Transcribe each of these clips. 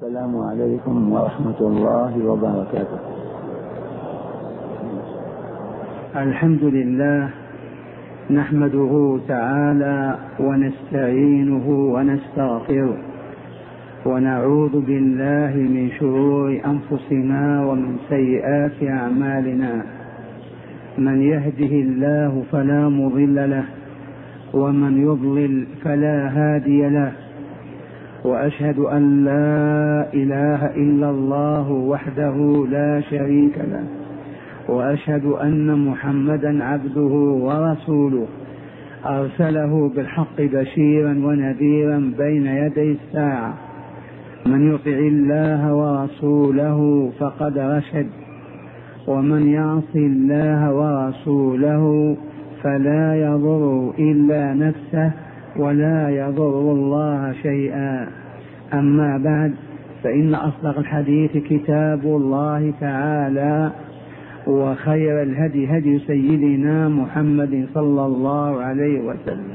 السلام عليكم ورحمة الله وبركاته. الحمد لله نحمده تعالى ونستعينه ونستغفره ونعوذ بالله من شرور أنفسنا ومن سيئات أعمالنا. من يهده الله فلا مضل له ومن يضلل فلا هادي له، وأشهد أن لا إله إلا الله وحده لا شريك له، وأشهد أن محمدا عبده ورسوله أرسله بالحق بشيرا ونذيرا بين يدي الساعة. من يطع الله ورسوله فقد رشد، ومن يعص الله ورسوله فلا يضر إلا نفسه ولا يضر الله شيئا. أما بعد، فإن أصدق الحديث كتاب الله تعالى، وخير الهدي هدي سيدنا محمد صلى الله عليه وسلم،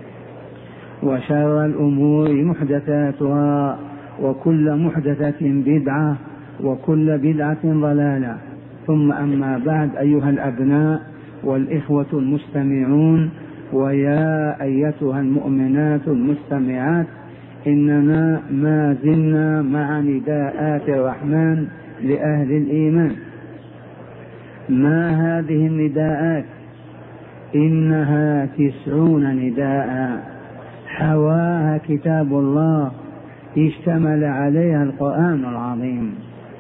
وشر الأمور محدثاتها، وكل محدثة بدعة، وكل بدعة ضلالة. ثم أما بعد، أيها الأبناء والإخوة المستمعون، ويا أيتها المؤمنات المستمعات، إننا ما زلنا مع نداءات الرحمن لأهل الإيمان. ما هذه النداءات؟ إنها 90 نداء حواها كتاب الله اشتمل عليها القرآن العظيم.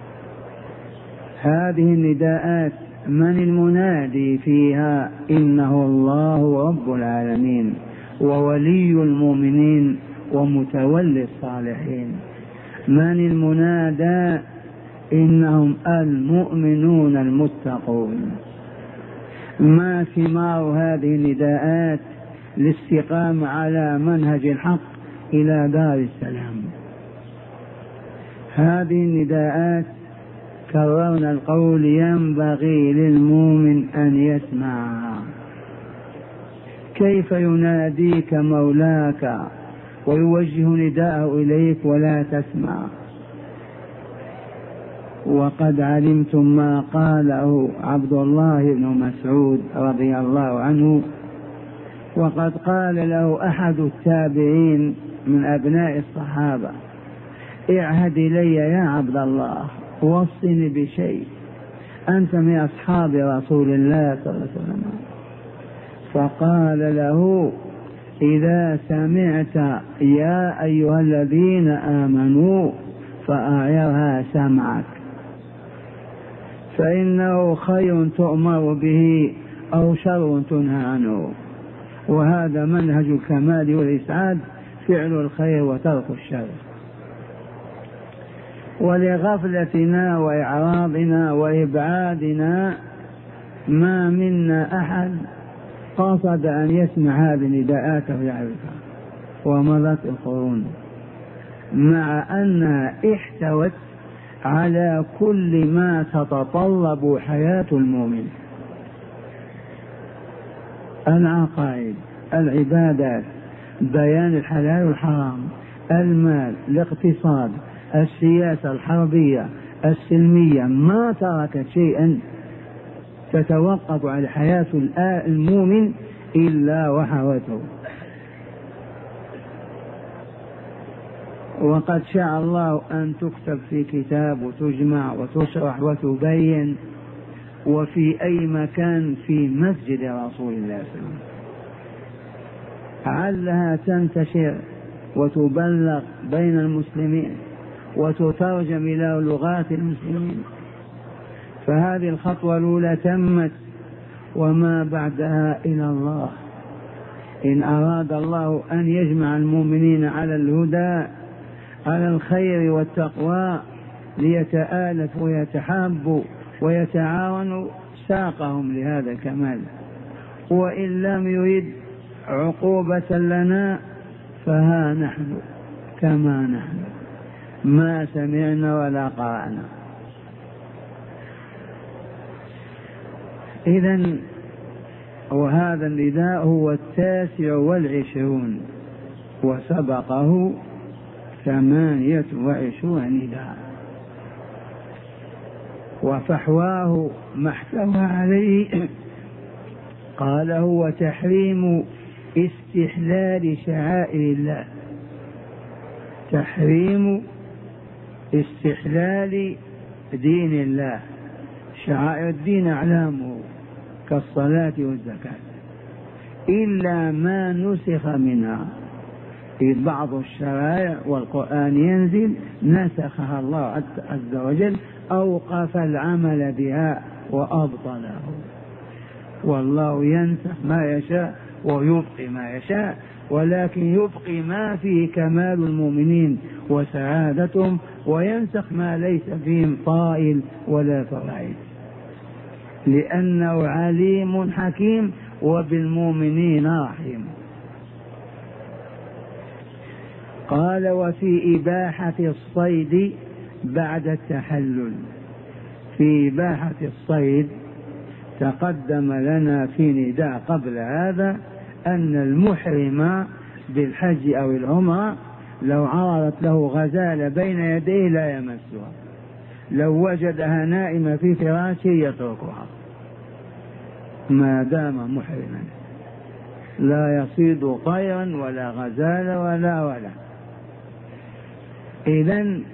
هذه النداءات من المنادي فيها؟ إنه الله رب العالمين وولي المؤمنين ومتولي الصالحين. من المنادى؟ إنهم المؤمنون المتقون. ما ثمار هذه النداءات؟ الاستقامة على منهج الحق إلى دار السلام. هذه النداءات كررنا القول ينبغي للمؤمن أن يسمع. كيف يناديك مولاك ويوجه نداءه إليك ولا تسمع؟ وقد علمتم ما قاله عبد الله بن مسعود رضي الله عنه، وقد قال له أحد التابعين من أبناء الصحابة: اعهد إلي يا عبد الله، وصني بشيء، أنت من أصحاب رسول الله صلى الله عليه وسلم. فقال له: إذا سمعت يا أيها الذين آمنوا فأعرها سمعك، فإنه خير تؤمر به أو شر تنهى عنه. وهذا منهج الكمال والإسعاد، فعل الخير وترك الشر. ولغفلتنا وإعراضنا وإبعادنا ما منا أحد قصد أن يسمع هذه النداءات ويعرفها، ومضت القرون مع أنها احتوت على كل ما تتطلب حياة المؤمن: العقائد، العبادات، بيان الحلال والحرام، المال، الاقتصاد، السياسة الحربية، السلمية. ما تركت شيئا تتوقف على حياة المؤمن إلا وحوته. وقد شاء الله أن تكتب في كتاب وتجمع وتشرح وتبين، وفي أي مكان في مسجد رسول الله صلى الله عليه وسلم، علها تنتشر وتبلغ بين المسلمين وتترجم إلى لغات المسلمين. فهذه الخطوة الأولى تمت، وما بعدها إلى الله. إن أراد الله أن يجمع المؤمنين على الهدى، على الخير والتقوى، ليتآلفوا ويتحابوا ويتعاونوا، ساقهم لهذا الكمال. وإن لم يرد عقوبة لنا فها نحن كما نحن، ما سمعنا ولا قرأنا. إذن وهذا النداء هو 29، وسبقه 28 نداء، وفحواه ما احتوى عليه قال هو تحريم استحلال شعائر الله، تحريم استحلال دين الله. شعائر الدين أعلامه كالصلاة والزكاة، إلا ما نسخ منها. في بعض الشرائع والقرآن ينزل نسخها الله عز وجل، أوقف العمل بها وأبطله. والله ينسخ ما يشاء ويبقي ما يشاء، ولكن يبقي ما فيه كمال المؤمنين وسعادتهم، وينسخ ما ليس فيهم طائل ولا فوائد، لأنه عليم حكيم وبالمؤمنين رحيم. قال وفي إباحة الصيد بعد التحلل. في إباحة الصيد تقدم لنا في نداء قبل هذا أن المحرم بالحج أو العمرة لو عرضت له غزالة بين يديه لا يمسها، لو وجدها نائمة في فراشه يتركها ما دام محرما، لا يصيد طيرا ولا غزالة ولا. إذن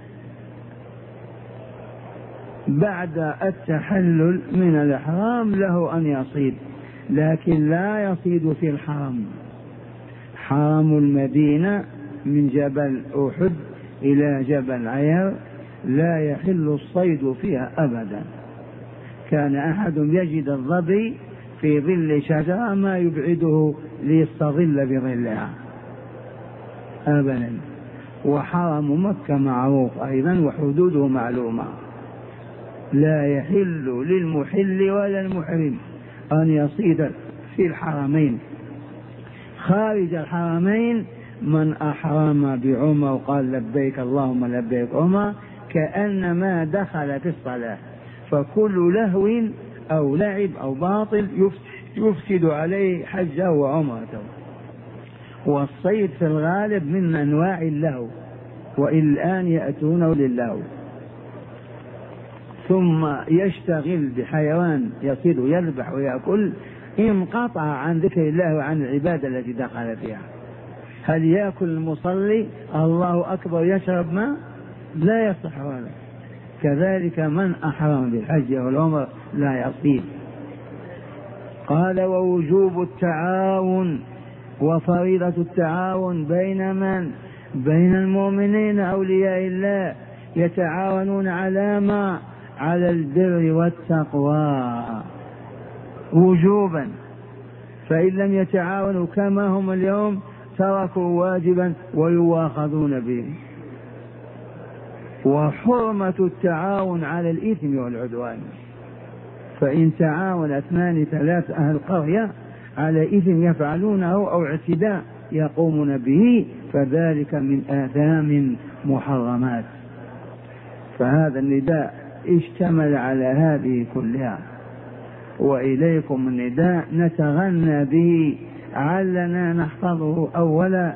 بعد التحلل من الإحرام له أن يصيد، لكن لا يصيد في الحرم. حرم المدينة من جبل أحد إلى جبل عير لا يحل الصيد فيها أبدا. كان أحد يجد الظبي في ظل شجرة ما يبعده ليستظل بظلها أبدا. وحرم مكة معروف أيضا وحدوده معلومة، لا يحل للمحل ولا المحرم أن يصيد في الحرمين. خارج الحرمين من أحرم بعمر وقال لبيك اللهم لبيك عمر كأنما دخل في الصلاة، فكل لهو أو لعب أو باطل يفسد عليه حجه وعمرته. والصيد في الغالب من أنواع اللهو، والآن يأتونه للهو، ثم يشتغل بحيوان يصيد يذبح ويأكل، انقطع عن ذكر الله وعن العبادة التي دخل فيها. هل يأكل المصلي الله أكبر يشرب ماء؟ لا يصح هذا. كذلك من أحرم بالحج والعمر لا يصيد. قال ووجوب التعاون وفريضة التعاون بين من؟ بين المؤمنين أولياء الله، يتعاونون على ما؟ على البر والتقوى وجوبا. فإن لم يتعاونوا كما هم اليوم تركوا واجبا ويواخذون به. وحرمة التعاون على الإثم والعدوان، فإن تعاون 2-3 أهل قرية على إثم يفعلونه أو اعتداء يقومون به فذلك من آثام محرمات. فهذا النداء اشتمل على هذه كلها. وإليكم النداء نتغنى به علنا نحفظه. أولا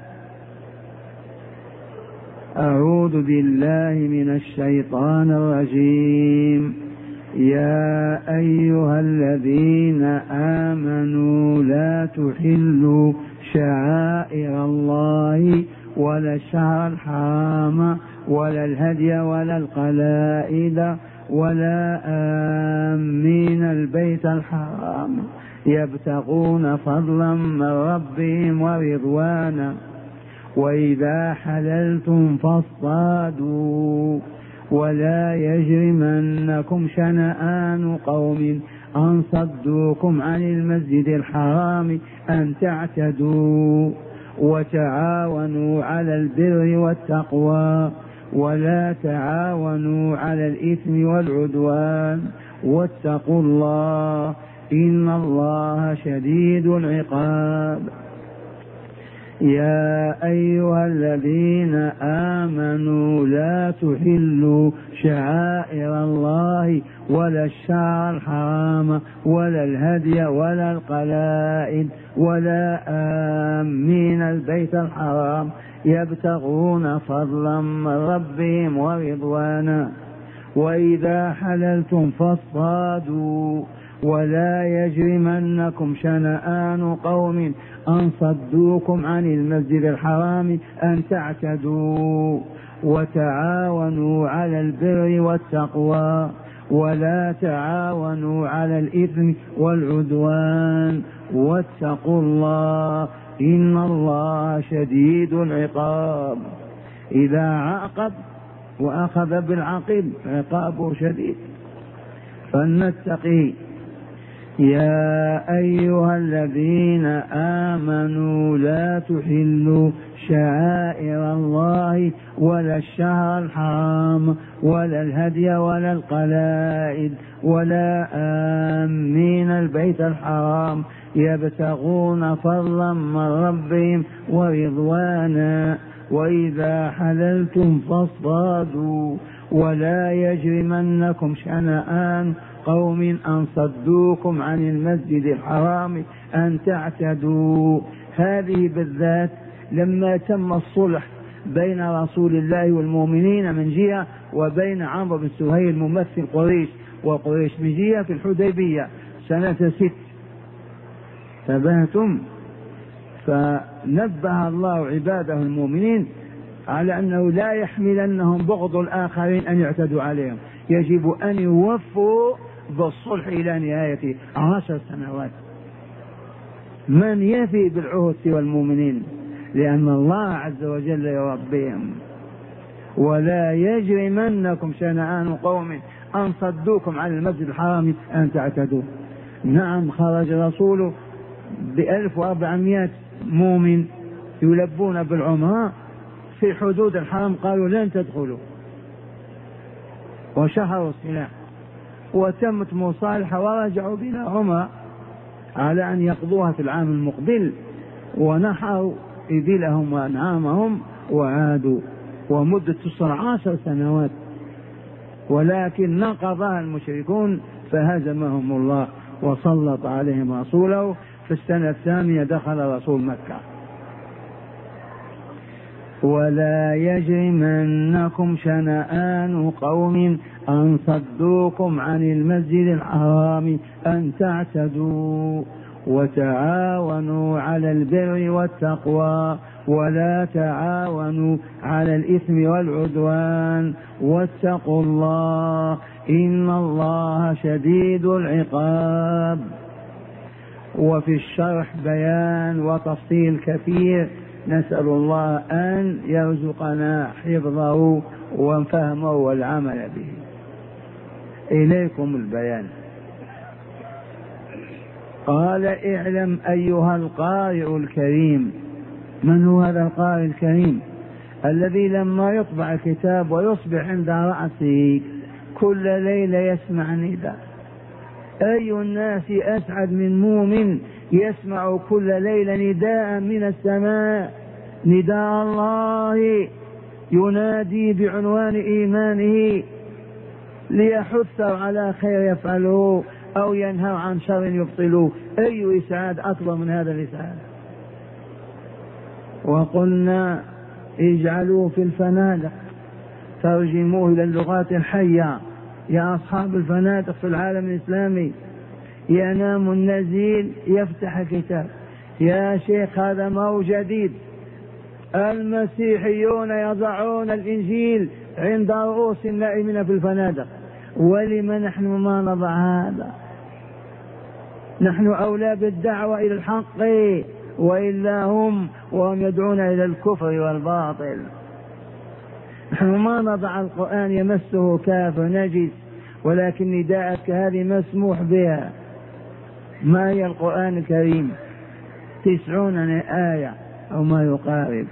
أعوذ بالله من الشيطان الرجيم. يا أيها الذين آمنوا لا تحلوا شعائر الله ولا الشهر الحرام ولا الهدي ولا القلائد ولا آمين البيت الحرام يبتغون فضلا من ربهم ورضوانا وإذا حللتم فاصطادوا ولا يجرمنكم شنآن قوم أن صدوكم عن المسجد الحرام أن تعتدوا وتعاونوا على البر والتقوى ولا تعاونوا على الإثم والعدوان واتقوا الله إن الله شديد العقاب. يا أيها الذين آمنوا لا تحلوا شعائر الله ولا الشعر الحرام ولا الهدي ولا القلائد ولا آمين البيت الحرام يبتغون فضلا من ربهم ورضوانا وإذا حللتم فاصطادوا ولا يجرمنكم شنآن قوم أن صدوكم عن المسجد الحرام أن تعتدوا وتعاونوا على البر والتقوى ولا تعاونوا على الإثم والعدوان واتقوا الله إن الله شديد العقاب. إذا عاقب وأخذ بالعقب عقابه شديد فلنتقي. يا أيها الذين آمنوا لا تحلوا شعائر الله ولا الشهر الحرام ولا الهدي ولا القلائد ولا آمين البيت الحرام يبتغون فضلا من ربهم ورضوانا وإذا حللتم فاصطادوا ولا يجرمنكم شنآن قوم أن صدوكم عن المسجد الحرام أن تعتدوا. هذه بالذات لما تم الصلح بين رسول الله والمؤمنين من جهة وبين عمرو بن سهيل ممثل قريش وقريش من جهة في الحديبية سنة 6 تبهتم. فنبه الله عباده المؤمنين على أنه لا يحملنهم بغض الآخرين أن يعتدوا عليهم، يجب أن يوفوا بالصلح إلى نهاية 10 سنوات. من يفي بالعهد سوى المؤمنين؟ لأن الله عز وجل يربيهم. ولا يجرمنكم شنآن قوم أن صدوكم عن المسجد الحرام أن تعتدوا. نعم خرج رسوله ب1400 مؤمن يلبون بالعمرة في حدود الحرم، قالوا لن تدخلوا وشهروا السلاح وتمت مصالحة ورجعوا بلا عمرة على أن يقضوها في العام المقبل، ونحروا إبلهم وأنعامهم وعادوا، ومدة 10 سنوات، ولكن نقضها المشركون فهزمهم الله وسلط عليهم رسوله. في السنة الثانية دخل رسول مكة. ولا يجرمنكم شنآن قوم أن صدوكم عن المسجد الحرام أن تعتدوا وتعاونوا على البر والتقوى ولا تعاونوا على الإثم والعدوان واتقوا الله إن الله شديد العقاب. وفي الشرح بيان وتفصيل كثير، نسأل الله أن يرزقنا حفظه وفهمه والعمل به. إليكم البيان. قال اعلم أيها القارئ الكريم. من هو هذا القارئ الكريم؟ الذي لما يطبع الكتاب ويصبح عند رأسه كل ليلة يسمع نداء. أي الناس أسعد من مؤمن يسمع كل ليلة نداء من السماء، نداء الله ينادي بعنوان إيمانه ليحث على خير يفعله أو ينهى عن شر يبطله. أي إسعاد أكبر من هذا الإسعاد؟ وقلنا اجعلوا في الفنادق، ترجموه إلى اللغات الحية يا أصحاب الفنادق في العالم الإسلامي. ينام النزيل يفتح كتاب، يا شيخ هذا ما هو جديد، المسيحيون يضعون الإنجيل عند رؤوس النائمين في الفنادق، ولما نحن ما نضع هذا؟ نحن أولى بالدعوة إلى الحق وإلا هم وهم يدعون إلى الكفر والباطل. نحن ما نضع القرآن يمسه كافر نجس، ولكن نداءك هذه مسموح بها. ما هي القرآن الكريم؟ 90 آية أو ما يقارب.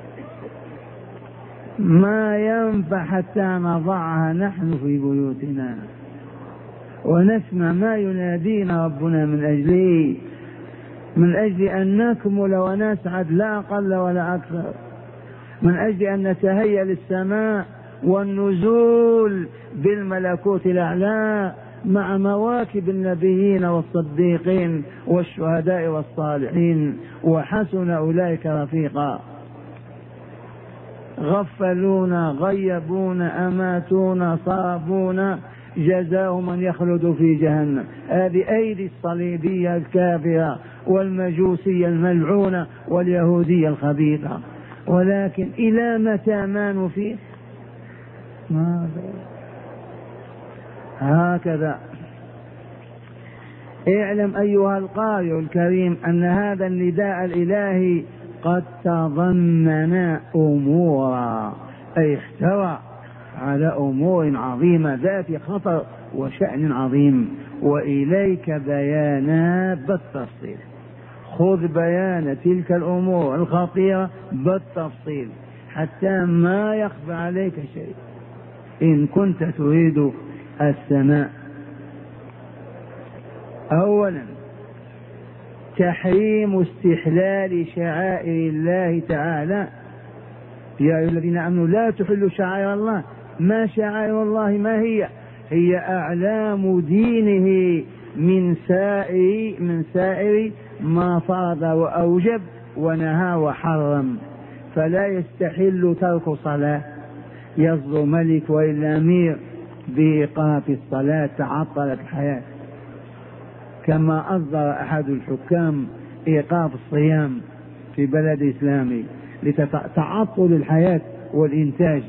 ما ينفع حتى نضعها نحن في بيوتنا ونسمع ما ينادينا ربنا من أجله. من أجل أن نكمل ونسعد لا أقل ولا أكثر، من أجل أن نتهيأ للسماء والنزول بالملكوت الأعلى مع مواكب النبيين والصديقين والشهداء والصالحين، وحسن أولئك رفيقا. غفلونا، غيبونا، أماتونا، صابونا، جزاهم من يخلد في جهنم. هذه أيدي الصليبية الكافرة والمجوسية الملعونة واليهودية الخبيثة. ولكن إلى متى ما نفيق؟ هكذا. اعلم أيها القارئ الكريم أن هذا النداء الإلهي قد تضمن أمورا، أي احتوى على أمور عظيمة ذات خطر وشأن عظيم، وإليك بيانا بالتفصيل. خذ بيان تلك الأمور الخطيرة بالتفصيل حتى ما يخفى عليك شيء إن كنت تريد السماء. أولا، تحريم استحلال شعائر الله تعالى. يا أيها الذين آمنوا لا تحلوا شعائر الله. ما شعائر الله؟ ما هي؟ هي أعلام دينه من سائر ما فرض وأوجب ونهى وحرم. فلا يستحل ترك صلاة. يصدر ملك وإلا أمير بإيقاف الصلاة تعطلت الحياة، كما أصدر أحد الحكام إيقاف الصيام في بلد إسلامي لتعطل الحياة والإنتاج.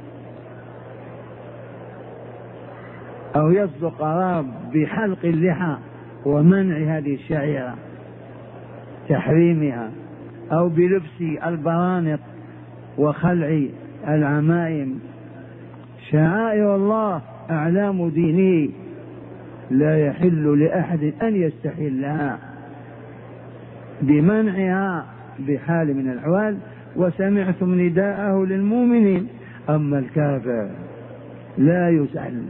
أو يصدر قرار بحلق اللحى ومنع هذه الشعيرة تحريمها، أو بلبس البرانق وخلع العمائم. شعائر الله أعلام دينه لا يحل لأحد أن يستحلها بمنعها بحال من الأحوال. وسمعتم نداءه للمؤمنين. أما الكافر لا يسأل.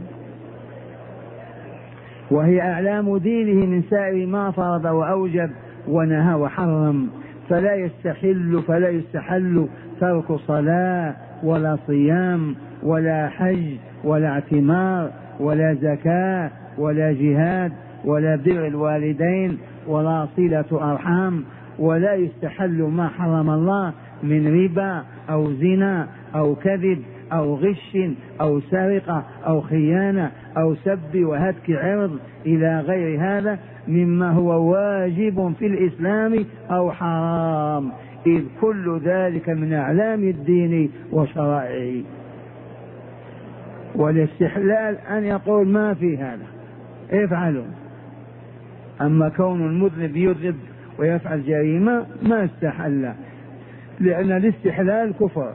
وهي أعلام دينه من سائر ما فرض وأوجب ونهى وحرم. فلا يستحل ترك صلاة ولا صيام ولا حج ولا اعتمار ولا زكاة ولا جهاد ولا بر الوالدين ولا صلة أرحام. ولا يستحل ما حرم الله من ربا أو زنا أو كذب أو غش أو سرقة أو خيانة أو سب وهتك عرض إلى غير هذا مما هو واجب في الإسلام أو حرام، إذ كل ذلك من أعلام الدين وشرائعه. والاستحلال أن يقول ما في هذا افعلوا. أما كون المذنب يذنب ويفعل جريمة ما استحل، لأن الاستحلال كفر.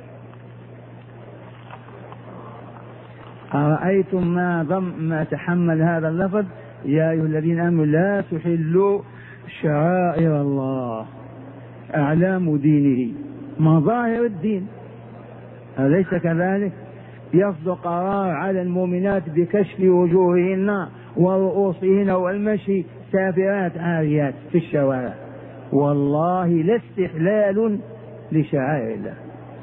أرأيتم ما تحمل هذا اللفظ؟ يا أيها الذين آمنوا لا تحلوا شعائر الله، أعلام دينه، مظاهر الدين، أليس كذلك؟ يصدر قرار على المؤمنات بكشف وجوههن ورؤوسهن والمشي سافرات عاريات في الشوارع. والله لا استحلال لشعائر الله.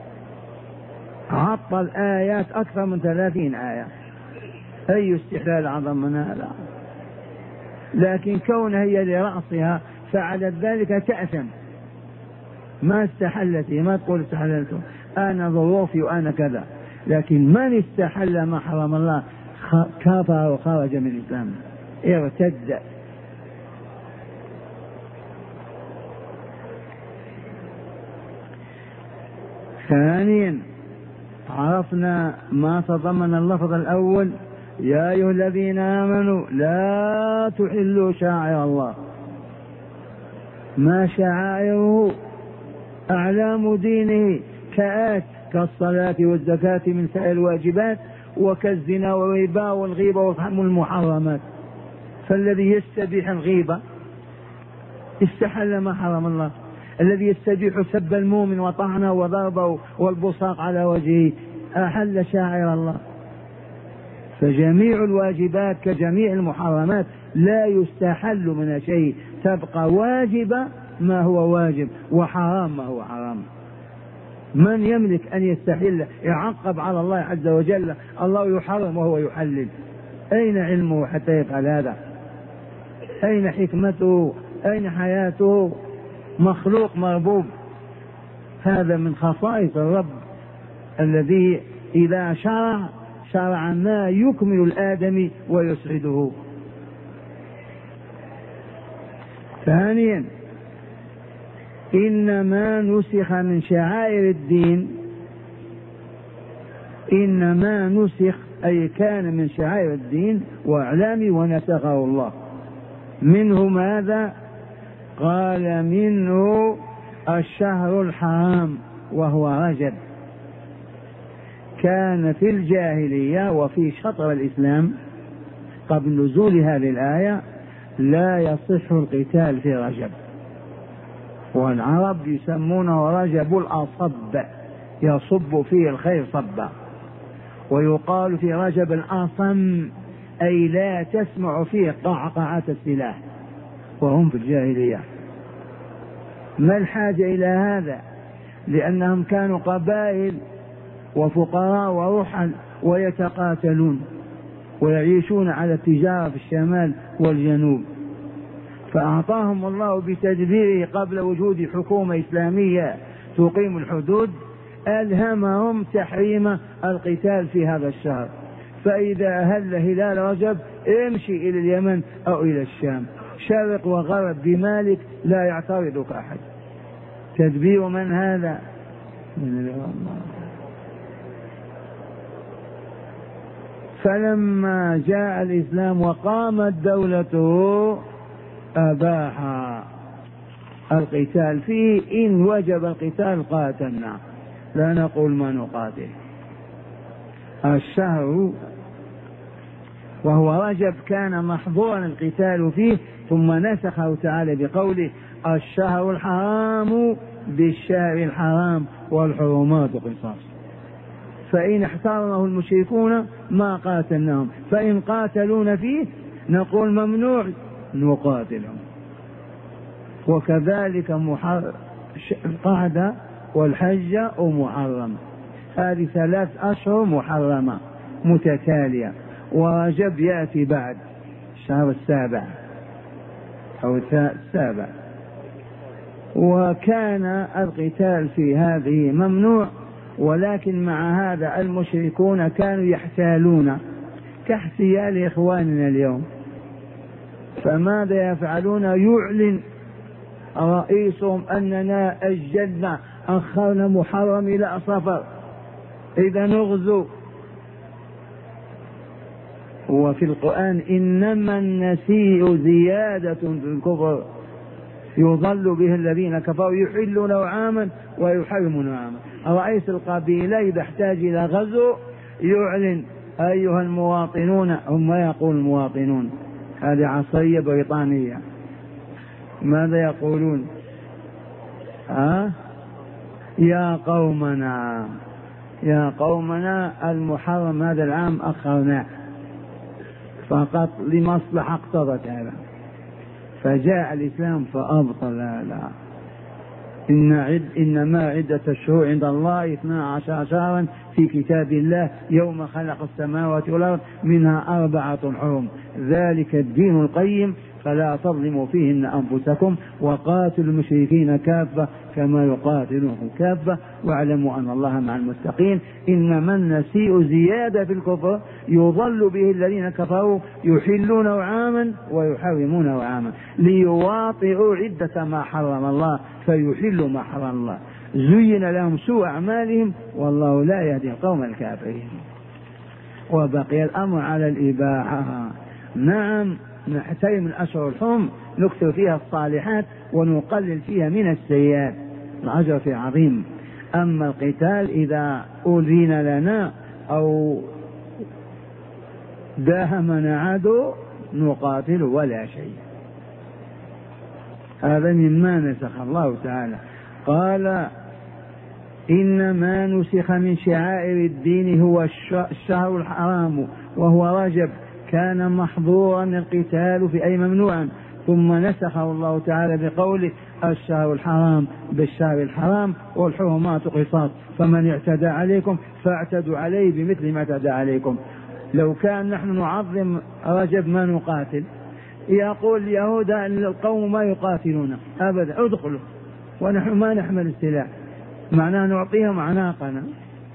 عطل آيات أكثر من 30 آية. أي استحلال أعظم من هذا؟ لكن كونها هي لرأسها فعلت ذلك تأثم. ما استحلت، ما تقول استحللته، أنا ظروفي وأنا كذا. لكن من استحل ما حرم الله كفر وخرج من الإسلام، ارتد. ثانيا، عرفنا ما تضمن اللفظ الأول: يا أيها الذين آمنوا لا تحلوا شعائر الله. ما شعائره؟ أعلام دينه، كالصلاة والزكاة من سائر الواجبات، وكالزنا والربا والغيبة والمحرمات. فالذي يستبيح الغيبة استحل ما حرم الله، الذي يستبيح سب المؤمن وطعنه وضربه والبصاق على وجهه أحل شاعر الله. فجميع الواجبات كجميع المحرمات لا يستحل منها شيء، تبقى واجبة ما هو واجب وحرام ما هو حرام. من يملك أن يستحل يعقب على الله عز وجل؟ الله يحرم وهو يحلل. أين علمه حتى يفعل هذا؟ أين حكمته؟ أين حياته؟ مخلوق مربوب. هذا من خصائص الرب الذي إذا شرع ما يكمل الآدمي ويسعده. ثانيا إنما نسخ من شعائر الدين، إنما نسخ أي كان من شعائر الدين وأعلامه ونسخه الله. منه ماذا؟ قال منه الشهر الحرام وهو رجب. كان في الجاهلية وفي شطر الإسلام قبل نزول هذه الآية لا يصح القتال في رجب، والعرب يسمونه رجب الأصب، يصب فيه الخير صبا. ويقال في رجب الأصم أي لا تسمع فيه قعقعة السلاح، وهم في الجاهلية. ما الحاجة إلى هذا؟ لأنهم كانوا قبائل وفقراء ورحل ويتقاتلون ويعيشون على التجارة في الشمال والجنوب، فأعطاهم الله بتدبيره قبل وجود حكومة إسلامية تقيم الحدود، ألهمهم تحريم القتال في هذا الشهر. فإذا أهل هلال رجب امشي إلى اليمن أو إلى الشام، شرق وغرب بمالك لا يعترضك أحد. تدبير من هذا؟ فلما جاء الإسلام وقامت دولته أباح القتال فيه. إن وجب القتال قاتلنا، لا نقول ما نقاتل. الشهر وهو رجب كان محظورا القتال فيه، ثم نسخه تعالى بقوله الشهر الحرام بالشهر الحرام والحرمات قصاص. فإن احترمه المشركون ما قاتلناهم، فإن قاتلون فيه نقول ممنوع نقاتلهم. وكذلك قعدة والحجة ومحرم، هذه 3 أشهر محرمة متتالية، ورجب يأتي بعد الشهر السابع أو السابع. وكان القتال في هذه ممنوع، ولكن مع هذا المشركون كانوا يحتالون كاحتيال إخواننا اليوم. فماذا يفعلون؟ يعلن رئيسهم أننا أجلنا أخرنا محرم إلى صفر، إذا نغزو. وفي القرآن إنما النسيء زيادة في الكفر يضل به الذين كفروا يحلون عاما ويحرمون عاما. رئيس القبيلة إذا احتاج إلى غزو يعلن أيها المواطنون، هم ما يقول المواطنون، هذه عصرية بريطانية، ماذا يقولون؟ يا قومنا يا قومنا المحرم هذا العام أخرناه فقط لمصلحة اقتضت هذا. فجاء الإسلام فأبطل هذا. إنما عدة الشهور عند الله 12 شهرا في كتاب الله يوم خلق السماوات والأرض منها 4 حرم، ذلك الدين القيم فلا تظلموا فيهن أنفسكم وقاتلوا المشركين كافة كما يقاتلونكم كافة واعلموا أن الله مع المتقين. إنما النسيء زيادة في الكفر يضل به الذين كفروا يحلون عاما ويحرمون عاما ليواطئوا عدة ما حرم الله فيحلوا ما حرم الله. زين لهم سوء أعمالهم والله لا يهدي القوم الكافرين. وبقي الأمر على الإباحة. نعم نحترم الأشهر الحرم، نكثر فيها الصالحات ونقلل فيها من السيئات، الأجر فيه عظيم. أما القتال إذا أذن لنا أو داهمنا عدو نقاتل ولا شيء. هذا مما نسخ الله تعالى. قال إنما نسخ من شعائر الدين هو الشهر الحرام وهو رجب كان محظورا القتال في أي ممنوعا ثم نسخه الله تعالى بقوله الشهر الحرام بالشهر الحرام والحرمات قصاص فمن اعتدى عليكم فاعتدوا عليه بمثل ما اعتدى عليكم. لو كان نحن نعظم رجب ما نقاتل، يقول اليهود القوم ما يقاتلون أبدا ادخلوا ونحن ما نحمل السلاح، معناه نعطيهم أعناقنا.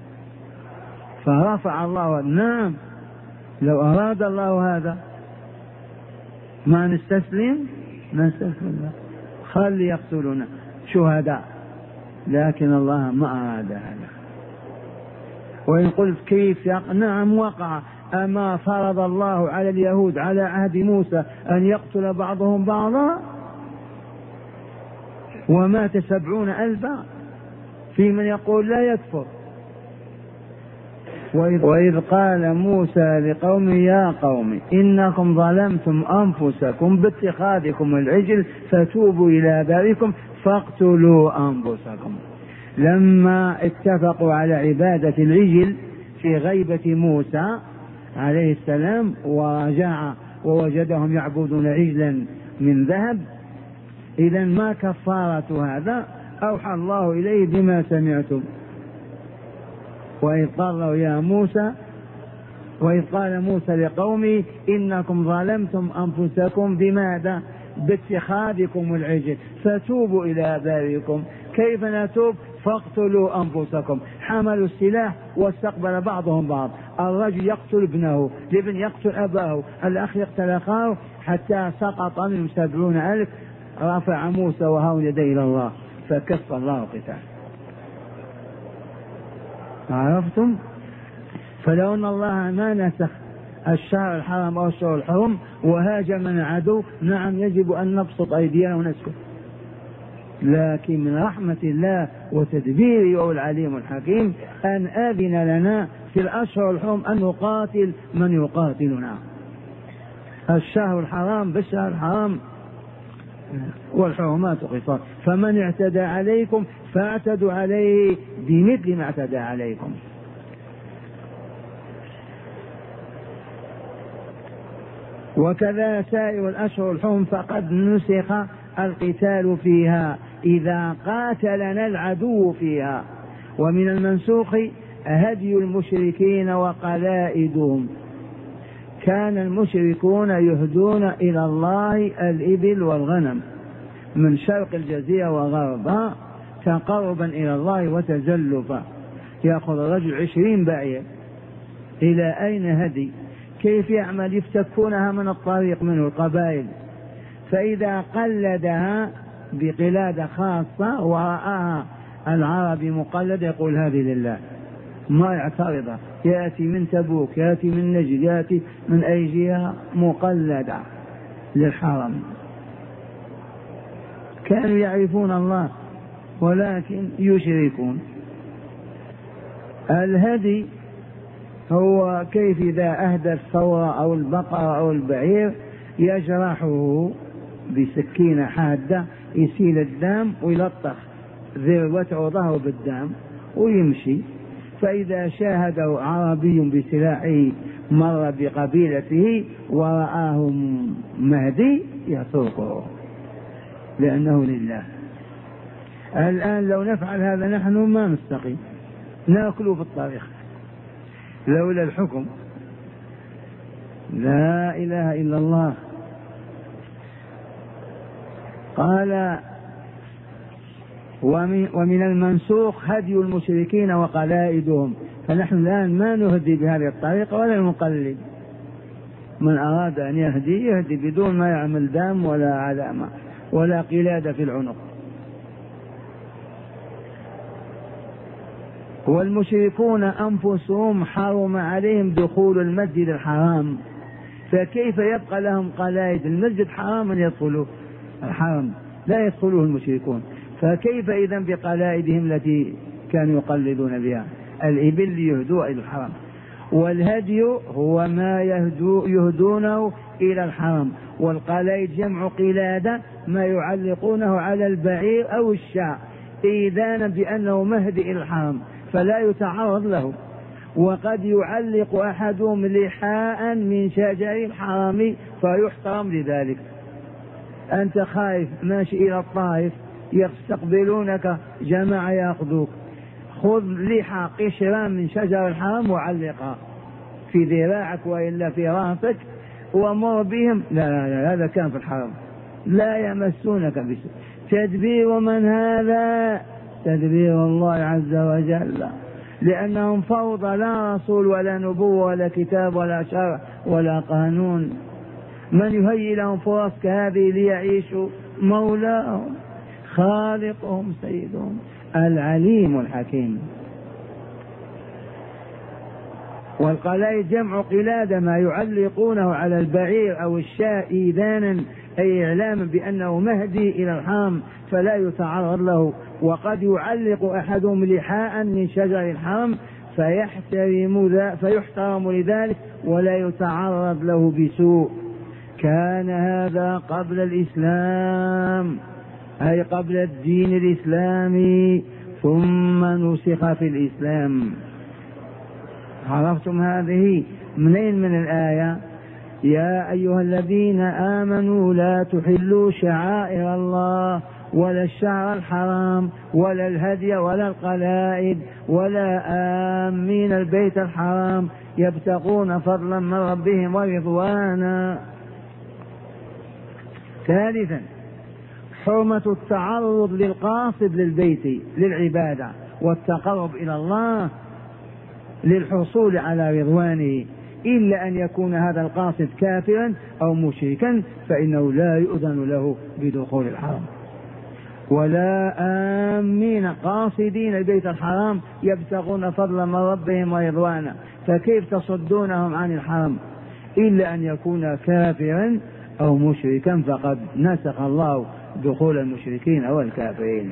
فرفع الله. نعم لو أراد الله هذا ما نستسلم له، خلي يقتلنا شهداء، لكن الله ما أراد هذا. وإن قلت كيف نعم وقع. أما فرض الله على اليهود على عهد موسى أن يقتل بعضهم بعضا؟ ومات 70,000. في من يقول لا يكفر. وإذ قال موسى لقومه يا قوم إنكم ظلمتم أنفسكم باتخاذكم العجل فتوبوا إلى بارئكم فاقتلوا أنفسكم. لما اتفقوا على عبادة العجل في غيبة موسى عليه السلام ورجع ووجدهم يعبدون عجلا من ذهب، إذا ما كفارة هذا؟ أوحى الله إليه بما سمعتم. وإذ قال موسى لقومه إنكم ظلمتم أنفسكم بماذا؟ باتخاذكم العجل فتوبوا إلى بارئكم. كيف نتوب؟ فاقتلوا أنفسكم. حملوا السلاح واستقبل بعضهم بعض، الرجل يقتل ابنه، الابن يقتل أباه، الأخ يقتل أخاه، حتى سقط منهم 70,000. رفع موسى وهارون يديه إلى الله فكف الله القتال. عرفتم؟ فلو أن الله ما نسخ الشهر الحرام أو الشهر الحرم وهاجمنا عدو، نعم يجب أن نبسط أيدينا ونسكت، لكن من رحمة الله وتدبيره وهو العليم الحكيم أن آذن لنا في الأشهر الحرم أن نقاتل من يقاتلنا. الشهر الحرام بالشهر الحرام والحرمات قصاص فمن اعتدى عليكم فاعتدوا عليه بمثل ما اعتدى عليكم. وكذا سائر الأشهر الحرم فقد نسخ القتال فيها إذا قاتلنا العدو فيها. ومن المنسوخ هدي المشركين وقلائدهم. كان المشركون يهدون إلى الله الإبل والغنم من شرق الجزيرة وغربها تقربا إلى الله وتزلفا. يأخذ الرجل 20 بعير، إلى أين هدي؟ كيف يعمل؟ يفتكونها من الطريق منه القبائل، فإذا قلدها بقلادة خاصة ورآها العربي مقلدة يقول هذه لله، ما يعترضها. يأتي من تبوك، يأتي من نجد، يأتي من أي جهة مقلدة للحرم. كانوا يعرفون الله ولكن يشركون. الهدي هو كيف إذا أهدى الثورة أو البقرة أو البعير يجرحه بسكينة حادة يسيل الدم ويلطخ ذروته وظهره بالدم ويمشي. فإذا شاهده عربي بسلاحه مر بقبيلته ورآه مهدي يتركه لأنه لله. الآن لو نفعل هذا نحن ما نستقيم، نأكله في الطريق لولا الحكم. لا إله إلا الله. قال ومن المنسوخ هدي المشركين وقلائدهم. فنحن الآن ما نهدي بهذه الطريقة ولا نقلد. من أراد أن يهدي بدون ما يعمل دم ولا علامة ولا قلادة في العنق. والمشركون أنفسهم حرم عليهم دخول المسجد الحرام، فكيف يبقى لهم قلائد؟ المسجد حرام أن يدخلوا الحرم، لا يدخلوه المشركون، فكيف إذن بقلائدهم التي كانوا يقلدون بها؟ الإبل ليهدوا إلى الحرم. والهدي هو ما يهدونه إلى الحرم، والقلائد جمع قلادة ما يعلقونه على البعير أو الشاة إيذانا بأنه مهدي إلى الحرم فلا يتعرض له. وقد يعلق أحدهم لحاء من شجر الحرم فيحترم لذلك. أنت خايف ماشي إلى الطائف يستقبلونك جماعة يأخذوك، خذ لحى قشرا من شجر الحرام وعلقها في ذراعك وإلا في رأسك ومر بهم. لا لا لا، هذا كان في الحرم، لا يمسونك بسوء. تدبير من هذا؟ تدبير الله عز وجل، لأنهم فوضى، لا رسول ولا نبوة ولا كتاب ولا شرع ولا قانون. من يهيئ لهم فرص كهذه ليعيشوا؟ مولاهم خالقهم سيدهم العليم الحكيم. والقلائد جمع قلادة، ما يعلقونه على البعير أو الشاة إيذانا، أي إعلاما بأنه مهدي إلى الحرم فلا يتعرض له. وقد يعلق أحدهم لحاء من شجر الحرم فيحترم لذلك ولا يتعرض له بسوء. كان هذا قبل الإسلام، أي قبل الدين الإسلامي، ثم نسخ في الإسلام. عرفتم هذه منين؟ من الآية: يا أيها الذين آمنوا لا تحلوا شعائر الله ولا الشعر الحرام ولا الهدي ولا القلائد ولا آمين البيت الحرام يبتغون فضلا من ربهم ورضوانا. ثالثا حرمة التعرض للقاصد للبيت للعبادة والتقرب إلى الله للحصول على رضوانه، إلا أن يكون هذا القاصد كافرا أو مشركا فإنه لا يؤذن له بدخول الحرم. ولا آمين قاصدين البيت الحرام يبتغون فضلا من ربهم ورضوانا، فكيف تصدونهم عن الحرم؟ إلا أن يكون كافرا أو مشركا، فقد نسخ الله دخول المشركين أو الكافرين.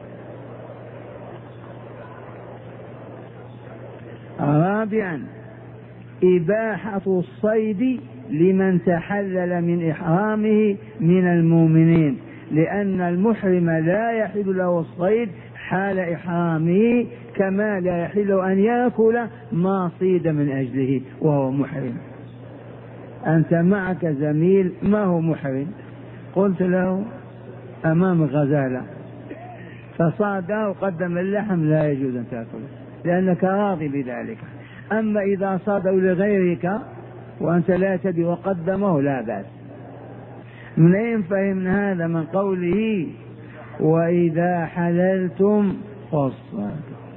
رابعا إباحة الصيد لمن تحلل من إحرامه من المؤمنين، لأن المحرم لا يحل له الصيد حال إحرامه، كما لا يحل أن يأكل ما صيد من أجله وهو محرم. أنت معك زميل ما هو محرم، قلت له أمام غزالة فصاده وقدم اللحم، لا يجوز أن تأكله لأنك راضي بذلك. أما إذا صاده لغيرك وأنت لا تدري وقدمه لا بأس. منين فهمنا هذا؟ من قوله وإذا حللتم فاصطادوا.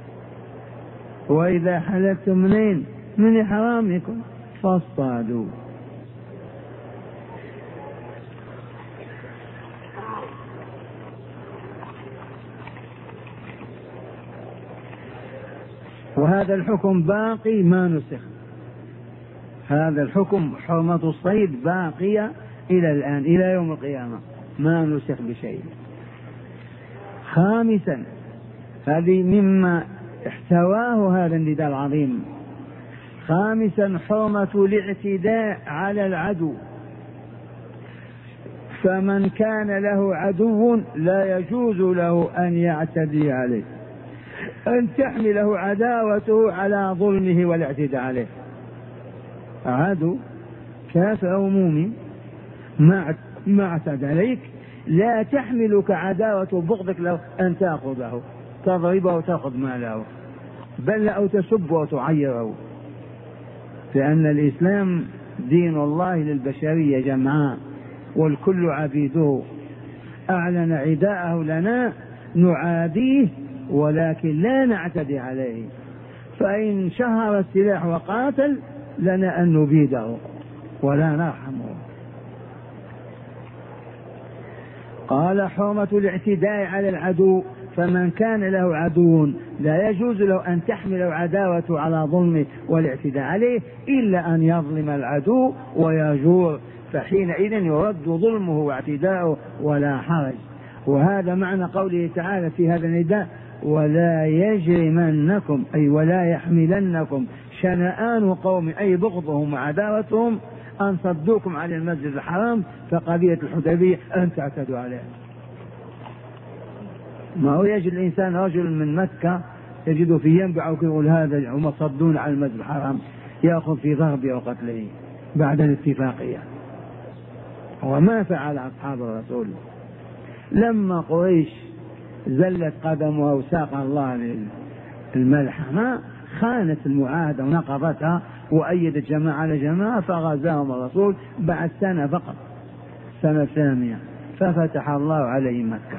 وإذا حللتم منين؟ من إحرامكم فاصطادوا. وهذا الحكم باقي ما نسخ، هذا الحكم حرمة الصيد باقية إلى الآن إلى يوم القيامة ما نسخ بشيء. خامسا هذه مما احتواه هذا النداء العظيم. خامسا حرمة الاعتداء على العدو، فمن كان له عدو لا يجوز له أن يعتدي عليه، أن تحمله عداوته على ظلمه والاعتداء عليه. عدو كافر أو مؤمن ما اعتدى عليك، لا تحملك عداوة بغضك له أن تأخذه تضربه وتأخذ ماله، بل أو تسبه وتعيره، لأن الإسلام دين الله للبشرية جمعاء والكل عبيده. أعلن عداءه لنا نعاديه ولكن لا نعتدي عليه، فإن شهر السلاح وقاتل لنا أن نبيده ولا نرحمه. قال حرمة الاعتداء على العدو، فمن كان له عدو لا يجوز له أن تحمل عداوته على ظلمه والاعتداء عليه إلا أن يظلم العدو ويجور، فحينئذ يرد ظلمه واعتداؤه ولا حرج. وهذا معنى قوله تعالى في هذا النداء: ولا يجرمنكم أي ولا يحملنكم شنآن قوم أي بغضهم وعداوتهم أن صدوكم عن المسجد الحرام فقضية الحديبية أن تعتدوا عليه. ما هو يجد الإنسان رجل من مكة يجد في ينبع ويقول هذا هم صدون عن المسجد الحرام، يأخذ في ضربه وقتله بعد الاتفاقية. وما فعل أصحاب الرسول لما قريش زلت قدمها وساق الله للملحمة خانت المعاهدة ونقضتها وأيدت جماعة على جماعة فغزاهم الرسول بعد سنة فقط، سنة ثانية، ففتح الله عليه مكة.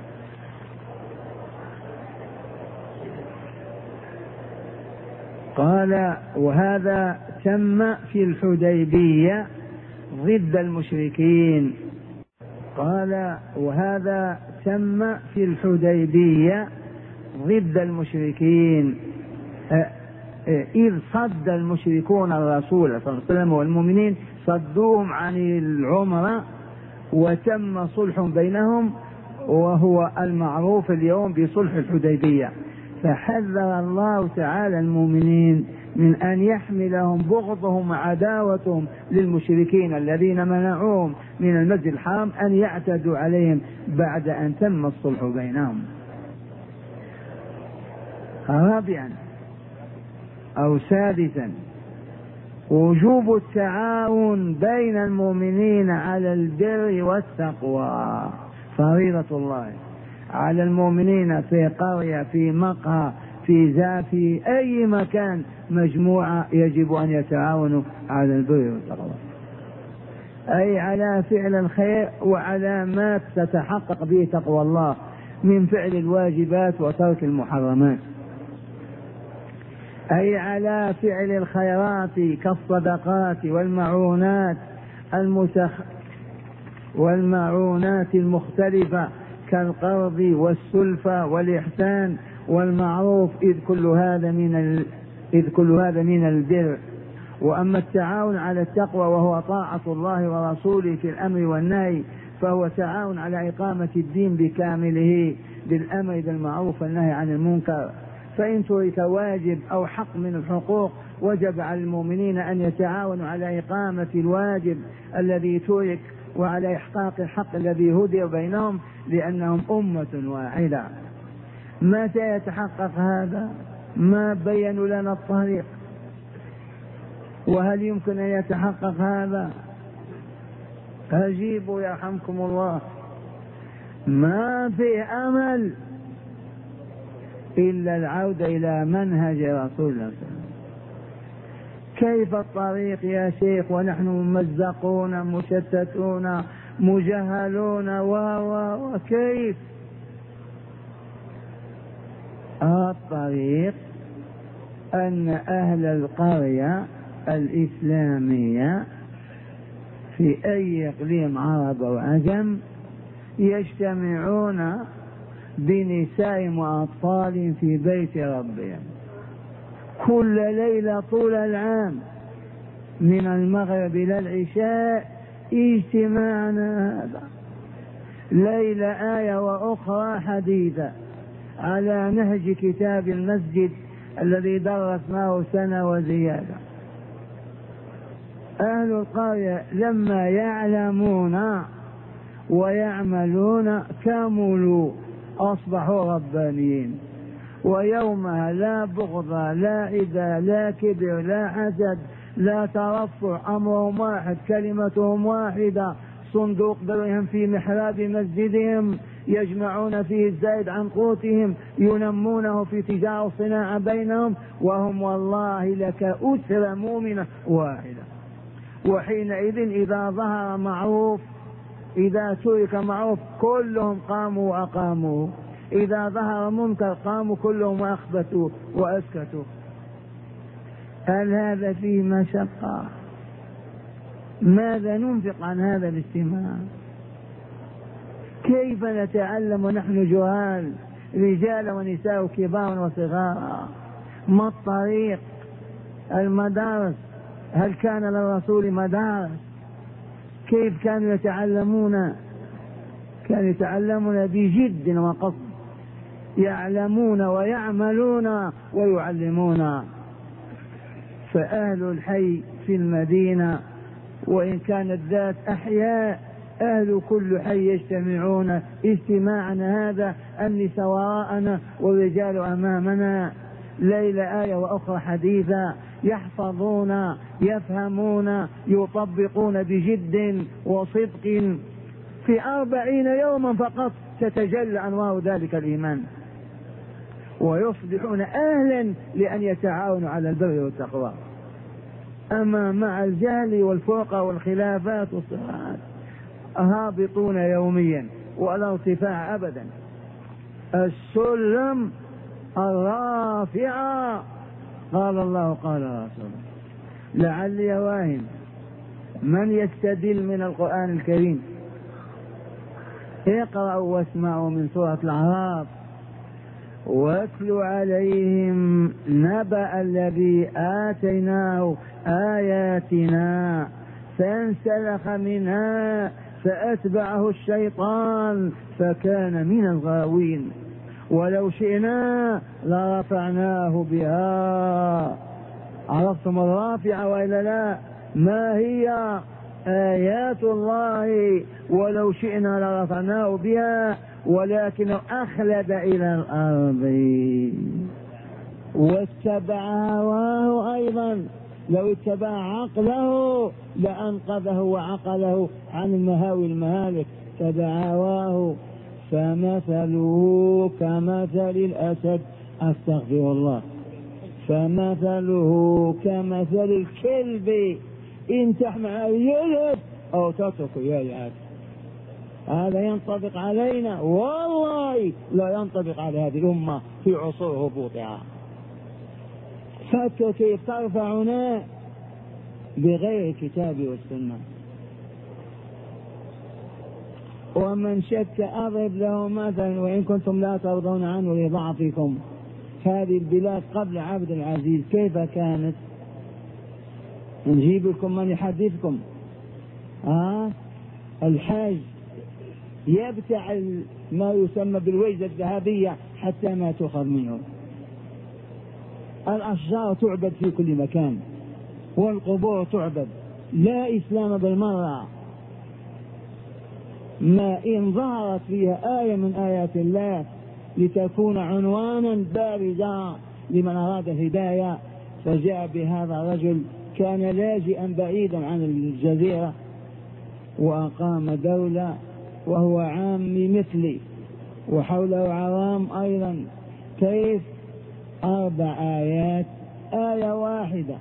قال وهذا تم في الحديبية ضد المشركين. قال وهذا تم في الحديبية ضد المشركين إذ صد المشركون الرسول صلى الله عليه وسلم والمؤمنين، صدوهم عن العمرة وتم صلح بينهم، وهو المعروف اليوم بصلح الحديبية. فحذر الله تعالى المؤمنين من أن يحملهم بغضهم وعداوتهم للمشركين الذين منعوهم من المسجد الحرام أن يعتدوا عليهم بعد أن تم الصلح بينهم. رابعا أو سادسا وجوب التعاون بين المؤمنين على البر والتقوى، فريضة الله على المؤمنين في قرية في مقهى في أي مكان مجموعة يجب أن يتعاونوا على البر والتقوى، أي على فعل الخير وعلى ما تتحقق به تقوى الله من فعل الواجبات وترك المحرمات، أي على فعل الخيرات كالصدقات والمعونات المختلفة كالقرض والسلفة والإحسان والمعروف، إذ كل هذا من البر. وأما التعاون على التقوى وهو طاعة الله ورسوله في الأمر والنهي فهو تعاون على إقامة الدين بكامله بالأمر بالمعروف والنهي عن المنكر. فإن ترك واجب أو حق من الحقوق وجب على المؤمنين أن يتعاونوا على إقامة الواجب الذي ترك وعلى إحقاق الحق الذي هدي بينهم، لأنهم أمة واحدة. متى يتحقق هذا؟ ما بينوا لنا الطريق. وهل يمكن أن يتحقق هذا؟ أجيبوا يرحمكم الله. ما في أمل إلا العودة إلى منهج رسول الله. كيف الطريق يا شيخ ونحن ممزقون مشتتون مجهلون وكيف؟ الطريق أن أهل القرية الإسلامية في أي إقليم عرب أو عجم يجتمعون بنسائهم وأطفالهم في بيت ربهم كل ليلة طول العام من المغرب إلى العشاء. اجتماعنا هذا ليلة آية وأخرى حديثة على نهج كتاب المسجد الذي درسناه سنة وزيادة. أهل القرية لما يعلمون ويعملون كملوا أصبحوا ربانيين، ويومها لا بغض لا عدى لا كبر لا حسد لا ترفع، أمرهم واحد كلمتهم واحدة، صندوق برهم في محراب مسجدهم يجمعون فيه الزائد عن قوتهم ينمونه في تجارة وصناعة بينهم، وهم والله لك أسرة مؤمنة واحدة. وحينئذ إذا ظهر معروف إذا ترك معروف كلهم قاموا وأقاموا، إذا ظهر منكر قاموا كلهم وأخبتوا وأسكتوا. هل هذا فيه مشقة؟ ماذا ننفق عن هذا الاجتماع؟ كيف نتعلم ونحن جهال رجال ونساء كبار وصغار؟ ما الطريق؟ المدارس، هل كان للرسول مدارس؟ كيف كانوا يتعلمون؟ كانوا يتعلمون بجد وقصد، يعلمون ويعملون ويعلمون. فأهل الحي في المدينة وإن كانت ذات أحياء أهل كل حي يجتمعون اجتماعنا هذا، النساء وراءنا والرجال أمامنا، ليلة آية وأخرى حديثة يحفظون يفهمون يطبقون بجد وصدق، في 40 يوما فقط تتجلى أنوار ذلك الإيمان، ويصبحون أهلا لأن يتعاونوا على البر والتقوى. أما مع الجهل والفرقة والخلافات والصراعات هابطون يوميا ولا ارتفاع أبدا. السلم الرافعة قال الله قال رسوله. لعلي واهن من يستدل من القرآن الكريم. اقرأوا واسمعوا من سورة الأعراف: واتل عليهم نبأ الذي آتيناه آياتنا فانسلخ منها فأتبعه الشيطان فكان من الغاوين ولو شئنا لرفعناه بها. عرفتم الرافعة وإلا لا؟ ما هي؟ آيات الله، ولو شئنا لرفعناه بها ولكن أخلد إلى الأرض واتبع هواه. أيضا لو اتبع عقله لأنقذه وعقله عن المهاوي المهالك. اتبع هواه فمثله كمثل الأسد، أستغفر الله، فمثله كمثل الكلب إن تحمل يلهث أو تترك يلهث. هذا ينطبق علينا والله لا ينطبق على هذه الأمة في عصور هبوطها. فكر كيف ترفعنا بغير الكتاب والسنة. ومن شك أضرب له مثلا وإن كنتم لا ترضون عنه لضعفكم. هذه البلاد قبل عبد العزيز كيف كانت؟ نجيب لكم من يحدثكم. الحاج يبتع ما يسمى بالويزة الذهبية حتى ما تؤخذ منه. الأشجار تعبد في كل مكان والقبور تعبد. لا إسلام بالمرة. ما إن ظهرت فيها آية من آيات الله لتكون عنوانا بارزا لمن أراد الهداية، فجاء بهذا الرجل كان لاجئا بعيدا عن الجزيرة وأقام دولة وهو عامي مثلي وحوله عوام أيضا. كيف؟ 4 آيات، آية واحدة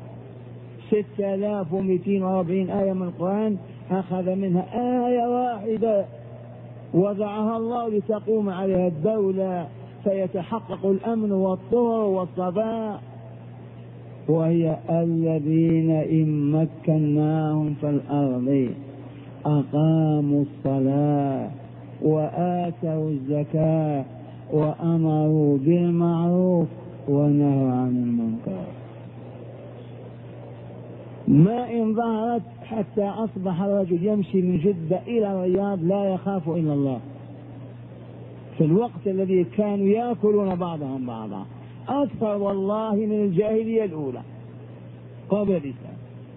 6240 آية من القرآن أخذ منها آية واحدة وضعها الله لتقوم عليها الدولة فيتحقق الأمن والطهر والصفاء. وهي الذين إن مكناهم في الأرض أقاموا الصلاة وآتوا الزكاة وأمروا بالمعروف ونهوا عن المنكر. ما إن ظهرت حتى أصبح الرجل يمشي من جدة إلى الرياض لا يخاف إلا الله، في الوقت الذي كانوا يأكلون بعضهم بعضا أكثر والله من الجاهلية الأولى قبل الإسلام.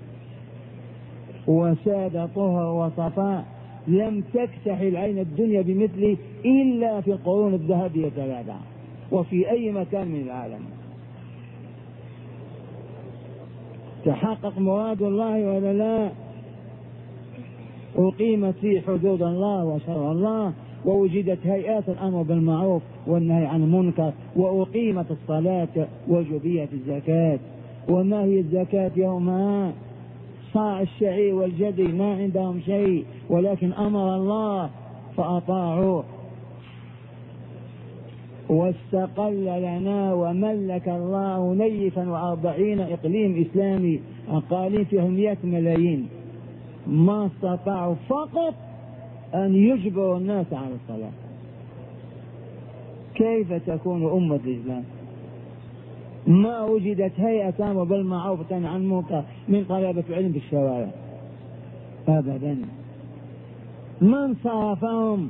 وساد طهر وصفاء لم تكتحل عين الدنيا بمثله إلا في القرون الذهبية 3 وفي أي مكان من العالم. تحقق مراد الله ولا لا؟ أقيمت فيه حدود الله وشرع الله ووجدت هيئات الأمر بالمعروف والنهي عن المنكر وأقيمت الصلاة وجبيت الزكاة. وما هي الزكاة يومها؟ صاع الشعير والجدي، ما عندهم شيء ولكن أمر الله فأطاعوه. واستقل لنا وملك الله نيفا 40 إقليم إسلامي أقاليم فيهم 100 ملايين ما استطاعوا فقط أن يجبروا الناس على الصلاة. كيف تكون أمة الإسلام؟ ما وجدت هيئة تامر بالمعروف وتنهى عن المنكر من طلبة العلم في الشوارع أبدا. من صرفهم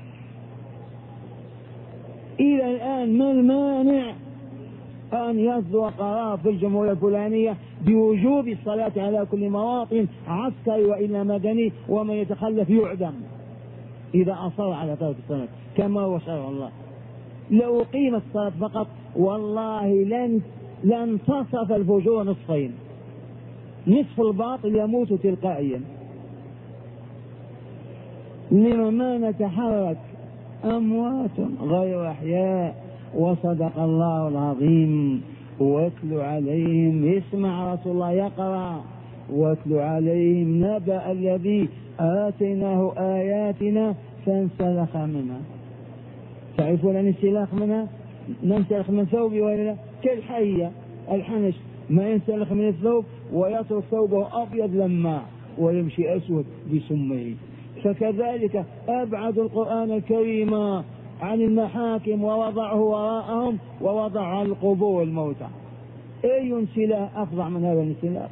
إلى الآن؟ ما المانع أن يصدر قرار في الجمهورية الفلانية بوجوب الصلاة على كل مواطن عسكري وإلا مدني ومن يتخلف يعدم إذا أصر على ترك الصلاة كما هو شرع الله. لو قيمت الصلاة فقط والله لن لانتصف الفجور نصفين، نصف الباطل يموت تلقائيا. لما ما نتحرك؟ أموات غير أحياء. وصدق الله العظيم. واتل عليهم، يسمع رسول الله يقرأ: واتل عليهم نبأ الذي آتيناه آياتنا فانسلخ منها. تعرفون الانسلاخ منها؟ ننسلخ من ثوبه ولا لا؟ كالحية الحنش، ما ينسلخ من الثوب ويترك ثوبه أبيض لماع ويمشي أسود بسمه. فكذلك أبعد القرآن الكريم عن المحاكم ووضعه وراءهم ووضع على القبور الموتى. أي انسلاخ أفظع من هذا الانسلاخ؟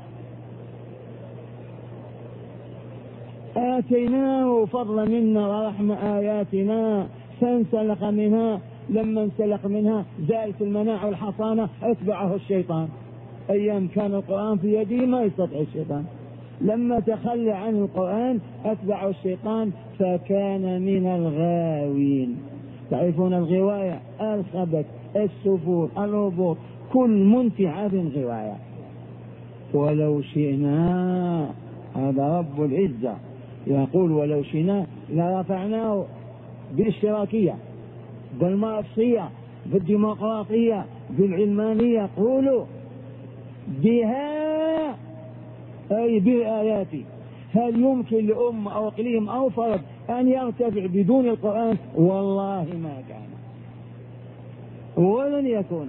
آتيناه فضلا منا ورحمة آياتنا فانسلخ منها. لما انسلخ منها زالت المناعة والحصانة، اتبعه الشيطان. أيام كان القرآن في يده ما يستطيع الشيطان، لما تخلى عن القرآن أتبعه الشيطان فكان من الغاوين. تعرفون الغواية؟ الخبث، السفور، الهبوط، كل منتعة غواية. ولو شئنا، هذا رب العزة يقول: ولو شئنا لرفعناه بالاشتراكية، بالماركسية، بالديمقراطية، بالعلمانية. قولوا بها، أي بالآيات. هل يمكن لأمة أو إقليم أو فرد أن يرتفع بدون القرآن؟ والله ما كان ولن يكون.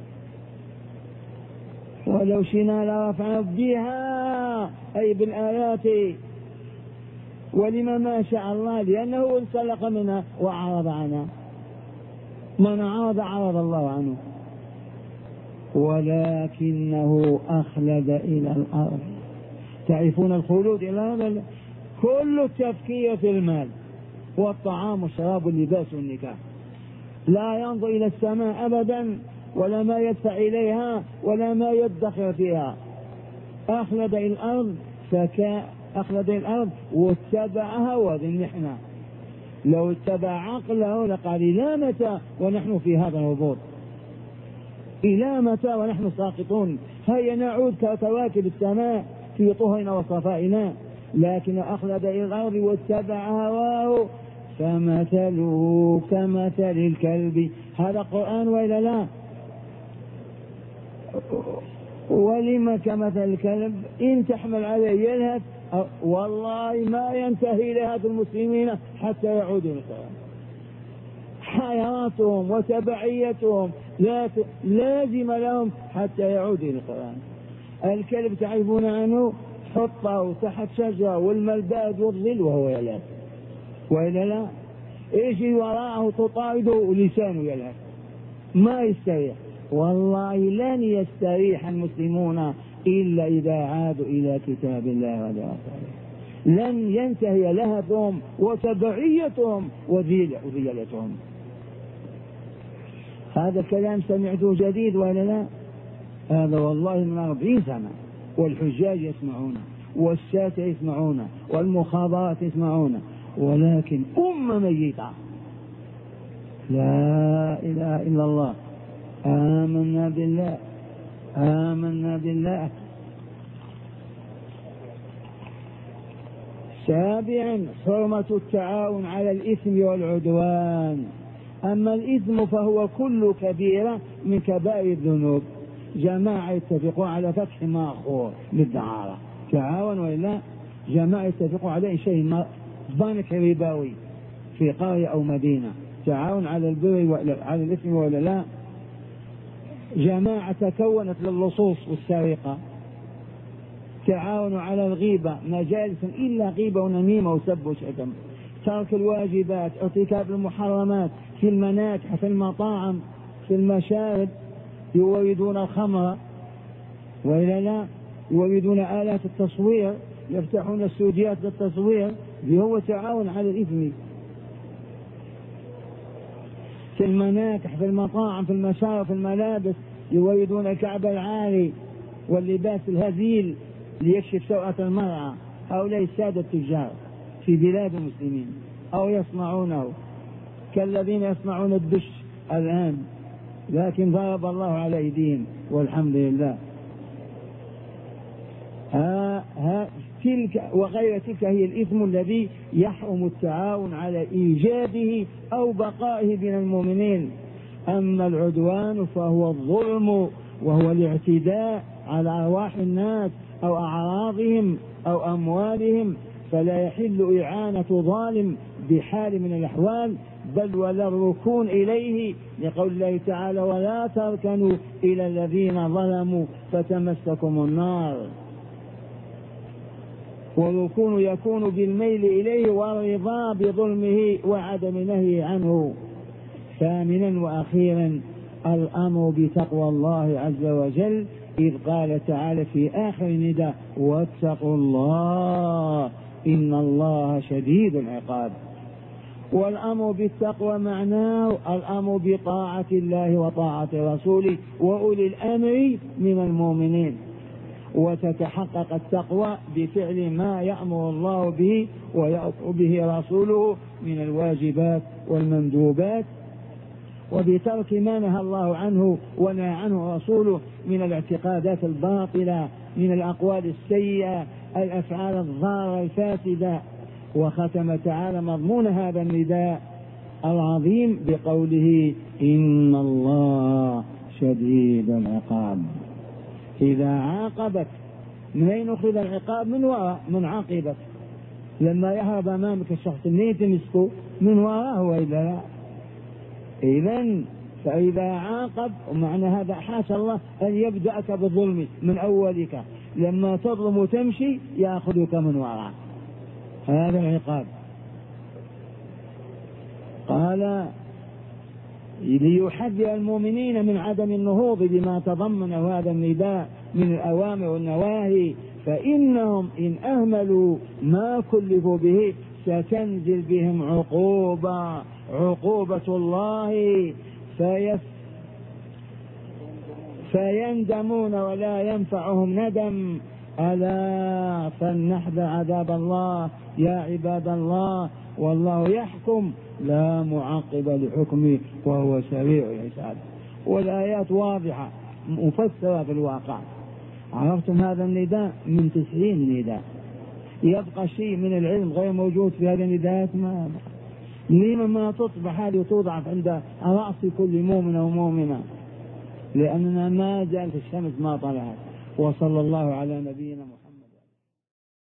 ولو شئنا لرفعناه بها، أي بالآيات. ولما ما شاء الله؟ لأنه انسلق منها وعرض عنها. من عرض الله عنه. ولكنه أخلد إلى الأرض. تعرفون الخلود إلى الأرض؟ كل التفكير في المال والطعام والشراب واللباس والنكاح. لا ينظر إلى السماء أبدا، ولا ما يدفع إليها، ولا ما يدخر فيها. أخلد إلى الأرض، أخلد إلى الأرض واتبع هواه. نحن لو اتبع عقله لقال: إلى متى ونحن في هذا الهبوط؟ إلى متى ونحن ساقطون؟ هيا نعود ككواكب السماء في طهرنا وصفائنا. لكن أخلد إلى الأرض واتبع هواه فمثله كمثل الكلب. هذا قرآن وإلا لا؟ ولما كمثل الكلب؟ إن تحمل عليه يلهث. والله ما ينتهي لهذا المسلمين حتى يعودوا للقرآن. حياتهم وتبعيتهم لازم لهم حتى يعودوا إلى القرآن. الكلب تعرفون عنه؟ حطه تحت شجرة والماء البارد والظل وهو يلهث، وإلا لا؟ يجي وراءه تطارده ولسانه يلهث، ما يستريح. والله لن يستريح المسلمون إلا إذا عادوا إلى كتاب الله ورسوله. لن ينتهي لهثهم وتبعيتهم وذيلتهم. هذا الكلام سمعته جديد ولا لا؟ هذا والله من 40 سنة، والحجاج يسمعونه، والساسة يسمعونه، والمخابرات يسمعونه، ولكن أمة ميتة. لا إله إلا الله. آمنا بالله، آمنا بالله. 7. حرمة التعاون على الإثم والعدوان. أما الإثم فهو كل كبيرة من كبائر الذنوب. جماعة يتفقوا على فتح ماخور للدعارة، تعاون وإلا جماعة يتفقوا على شيء بنك ربوي في قرية أو مدينة، تعاون على البر على الإثم ولا لا؟ جماعة تكونت للصوص والسرقة، تعاونوا على الغيبة، مجالس إلا غيبة ونميمة وسب وشتم، ترك الواجبات، ارتكاب المحرمات، في المناكح، في المطاعم، في المشارب، يوردون الخمر وإلا لا؟ يوردون آلات التصوير، يفتحون استوديوهات للتصوير، هو تعاون على الإثم. في المناكح، في المطاعم، في المشارب، في الملابس، يوردون الكعب العالي واللباس الهزيل ليكشف سوءة المرأة. هؤلاء السادة التجار في بلاد المسلمين، أو يصنعونه كالذين يصنعون الدش الآن لكن ضرب الله على أيديهم والحمد لله. تلك وغير تلك هي الإثم الذي يحرم التعاون على إيجاده أو بقائه بين المؤمنين. أما العدوان فهو الظلم وهو الاعتداء على أرواح الناس أو أعراضهم أو أموالهم، فلا يحل إعانة ظالم بحال من الأحوال، بل ولا الركون إليه، لقول الله تعالى: ولا تركنوا إلى الذين ظلموا فتمسكم النار. والركون يكون بالميل إليه والرضا بظلمه وعدم نهيه عنه. ثامنا وأخيرا الأمر بتقوى الله عز وجل، إذ قال تعالى في آخر النداء: واتقوا الله إن الله شديد العقاب. والأمر بالتقوى معناه الأمر بطاعة الله وطاعة رسوله وأولي الأمر من المؤمنين. وتتحقق التقوى بفعل ما يأمر الله به ويأمر به رسوله من الواجبات والمندوبات، وبترك ما نهى الله عنه ونهى عنه رسوله من الاعتقادات الباطلة، من الأقوال السيئة، الأفعال الضارة الفاسدة. وختم تعالى مضمون هذا النداء العظيم بقوله: إن الله شديد العقاب. إذا عاقبك، من أين أخذ العقاب؟ من وراء، من عاقبك. لما يهرب أمامك الشخص منين تمسكه؟ من وراءه. وإذا لا، إذن فإذا عاقب، ومعنى هذا حاشا الله أن يبدأك بالظلم من أولك، لما تظلم وتمشي يأخذك من وراء. هذا العقاب. قال: ليحذر المؤمنين من عدم النهوض بما تضمنه هذا النداء من الأوامر والنواهي، فإنهم إن أهملوا ما كلفوا به ستنزل بهم عقوبة الله فيندمون ولا ينفعهم ندم. ألا فلنحذر عذاب الله يا عباد الله، والله يحكم لا معقب لحكمه وهو سريع الحساب. والآيات واضحة مفسرة في الواقع. عرفتم هذا النداء من 90 نداء، يبقى شيء من العلم غير موجود في هذه النداءات؟ لما ما تصبح هذه توضع عند رأس كل مؤمن ومؤمنة، لأننا ما زالت الشمس ما طلعت. وصلى الله على نبينا محمد.